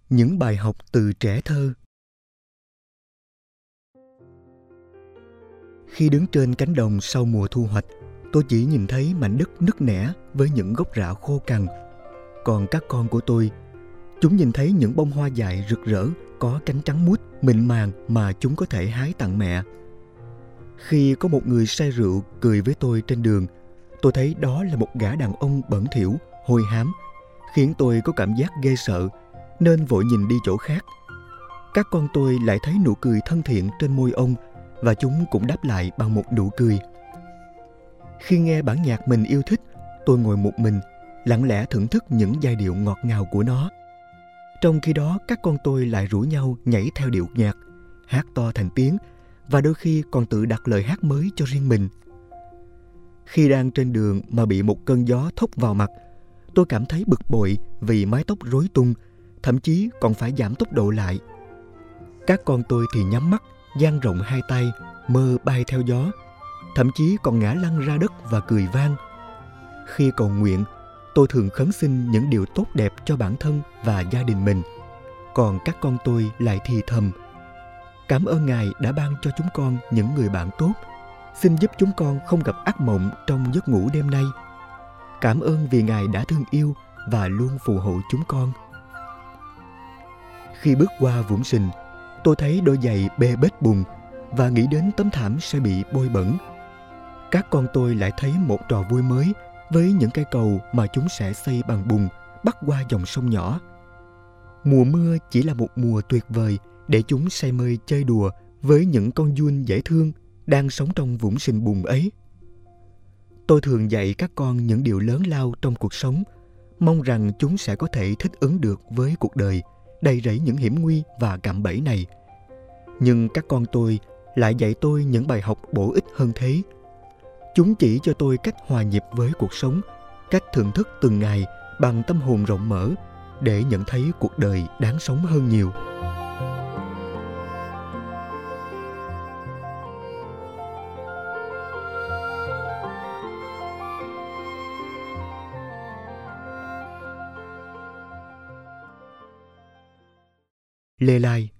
Những bài học từ trẻ thơ. Khi đứng trên cánh đồng sau mùa thu hoạch, tôi chỉ nhìn thấy mảnh đất nứt nẻ với những gốc rạ khô cằn. Còn các con của tôi, chúng nhìn thấy những bông hoa dại rực rỡ, có cánh trắng muốt, mịn màng mà chúng có thể hái tặng mẹ. Khi có một người say rượu cười với tôi trên đường, tôi thấy đó là một gã đàn ông bẩn thỉu, hôi hám, khiến tôi có cảm giác ghê sợ, nên vội nhìn đi chỗ khác. Các con tôi lại thấy nụ cười thân thiện trên môi ông, và chúng cũng đáp lại bằng một nụ cười. Khi nghe bản nhạc mình yêu thích, tôi ngồi một mình, lặng lẽ thưởng thức những giai điệu ngọt ngào của nó. Trong khi đó, các con tôi lại rủ nhau nhảy theo điệu nhạc, hát to thành tiếng, và đôi khi còn tự đặt lời hát mới cho riêng mình. Khi đang trên đường mà bị một cơn gió thốc vào mặt, tôi cảm thấy bực bội vì mái tóc rối tung, thậm chí còn phải giảm tốc độ lại. Các con tôi thì nhắm mắt, dang rộng hai tay, mơ bay theo gió, thậm chí còn ngã lăn ra đất và cười vang. Khi cầu nguyện, tôi thường khấn xin những điều tốt đẹp cho bản thân và gia đình mình. Còn các con tôi lại thì thầm: cảm ơn Ngài đã ban cho chúng con những người bạn tốt. Xin giúp chúng con không gặp ác mộng trong giấc ngủ đêm nay. Cảm ơn vì Ngài đã thương yêu và luôn phù hộ chúng con. Khi bước qua vũng sình, tôi thấy đôi giày bê bết bùn và nghĩ đến tấm thảm sẽ bị bôi bẩn. Các con tôi lại thấy một trò vui mới với những cây cầu mà chúng sẽ xây bằng bùn bắc qua dòng sông nhỏ. Mùa mưa chỉ là một mùa tuyệt vời để chúng say mê chơi đùa với những con giun dễ thương đang sống trong vũng sình bùn ấy. Tôi thường dạy các con những điều lớn lao trong cuộc sống, mong rằng chúng sẽ có thể thích ứng được với cuộc đời đầy rẫy những hiểm nguy và cạm bẫy này. Nhưng các con tôi lại dạy tôi những bài học bổ ích hơn thế. Chúng chỉ cho tôi cách hòa nhịp với cuộc sống, cách thưởng thức từng ngày bằng tâm hồn rộng mở để nhận thấy cuộc đời đáng sống hơn nhiều. Lê Lai.